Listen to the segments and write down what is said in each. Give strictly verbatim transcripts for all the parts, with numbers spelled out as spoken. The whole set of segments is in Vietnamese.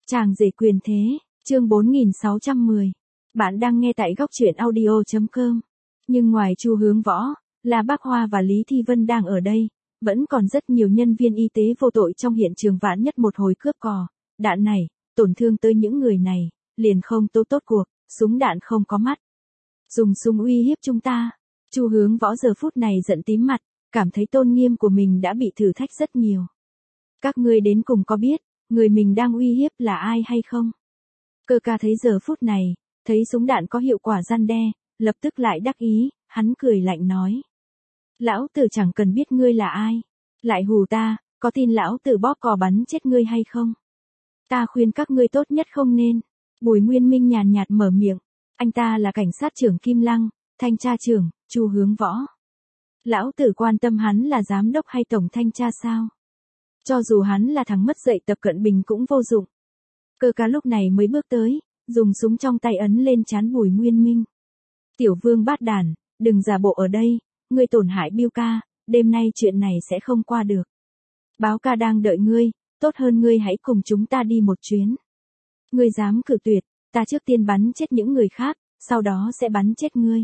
Chàng rể quyền thế, chương bốn nghìn sáu trăm mười. Bạn đang nghe tại góc truyện audio chấm com. Nhưng ngoài Chu Hướng Võ, La Bác Hoa và Lý Thi Vân đang ở đây, vẫn còn rất nhiều nhân viên y tế vô tội trong hiện trường vạn nhất một hồi cướp cò, đạn này, tổn thương tới những người này, liền không tốt tốt cuộc, súng đạn không có mắt. Dùng súng uy hiếp chúng ta. Chu Hướng Võ giờ phút này giận tím mặt, cảm thấy tôn nghiêm của mình đã bị thử thách rất nhiều. Các ngươi đến cùng có biết, người mình đang uy hiếp là ai hay không? Cơ ca thấy giờ phút này, thấy súng đạn có hiệu quả răn đe, lập tức lại đắc ý, hắn cười lạnh nói. Lão tử chẳng cần biết ngươi là ai. Lại hù ta, có tin lão tử bóp cò bắn chết ngươi hay không? Ta khuyên các ngươi tốt nhất không nên. Bùi Nguyên Minh nhàn nhạt mở miệng. Anh ta là cảnh sát trưởng Kim Lăng, thanh tra trưởng, Chu Hướng Võ. Lão tử quan tâm hắn là giám đốc hay tổng thanh tra sao? Cho dù hắn là thằng mất dạy Tập Cận Bình cũng vô dụng. Cơ ca lúc này mới bước tới, dùng súng trong tay ấn lên trán Bùi Nguyên Minh. Tiểu vương bát đàn, đừng giả bộ ở đây, ngươi tổn hại Biêu ca, đêm nay chuyện này sẽ không qua được. Báo ca đang đợi ngươi, tốt hơn ngươi hãy cùng chúng ta đi một chuyến. Ngươi dám cự tuyệt, ta trước tiên bắn chết những người khác, sau đó sẽ bắn chết ngươi.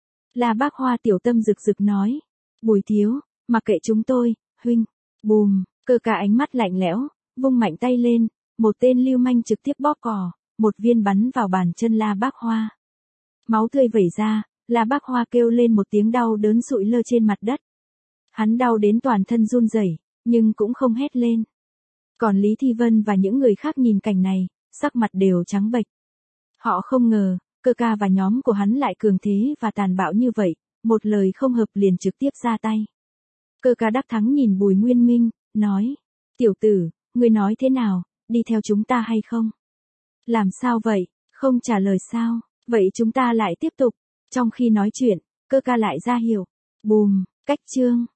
La Bác Hoa tiểu tâm rực rực nói. Bùi thiếu, mặc kệ chúng tôi, huynh. Bùm, cơ ca ánh mắt lạnh lẽo, vung mạnh tay lên, một tên lưu manh trực tiếp bóp cò, một viên bắn vào bàn chân La Bác Hoa. Máu tươi vẩy ra, La Bác Hoa kêu lên một tiếng đau đớn sụi lơ trên mặt đất. Hắn đau đến toàn thân run rẩy, nhưng cũng không hét lên. Còn Lý Thi Vân và những người khác nhìn cảnh này, sắc mặt đều trắng bệch. Họ không ngờ, cơ ca và nhóm của hắn lại cường thế và tàn bạo như vậy, một lời không hợp liền trực tiếp ra tay. Cơ ca đắc thắng nhìn Bùi Nguyên Minh, nói, tiểu tử, ngươi nói thế nào, đi theo chúng ta hay không? Làm sao vậy, không trả lời sao, vậy chúng ta lại tiếp tục. Trong khi nói chuyện, cơ ca lại ra hiệu, bùm, cách chương.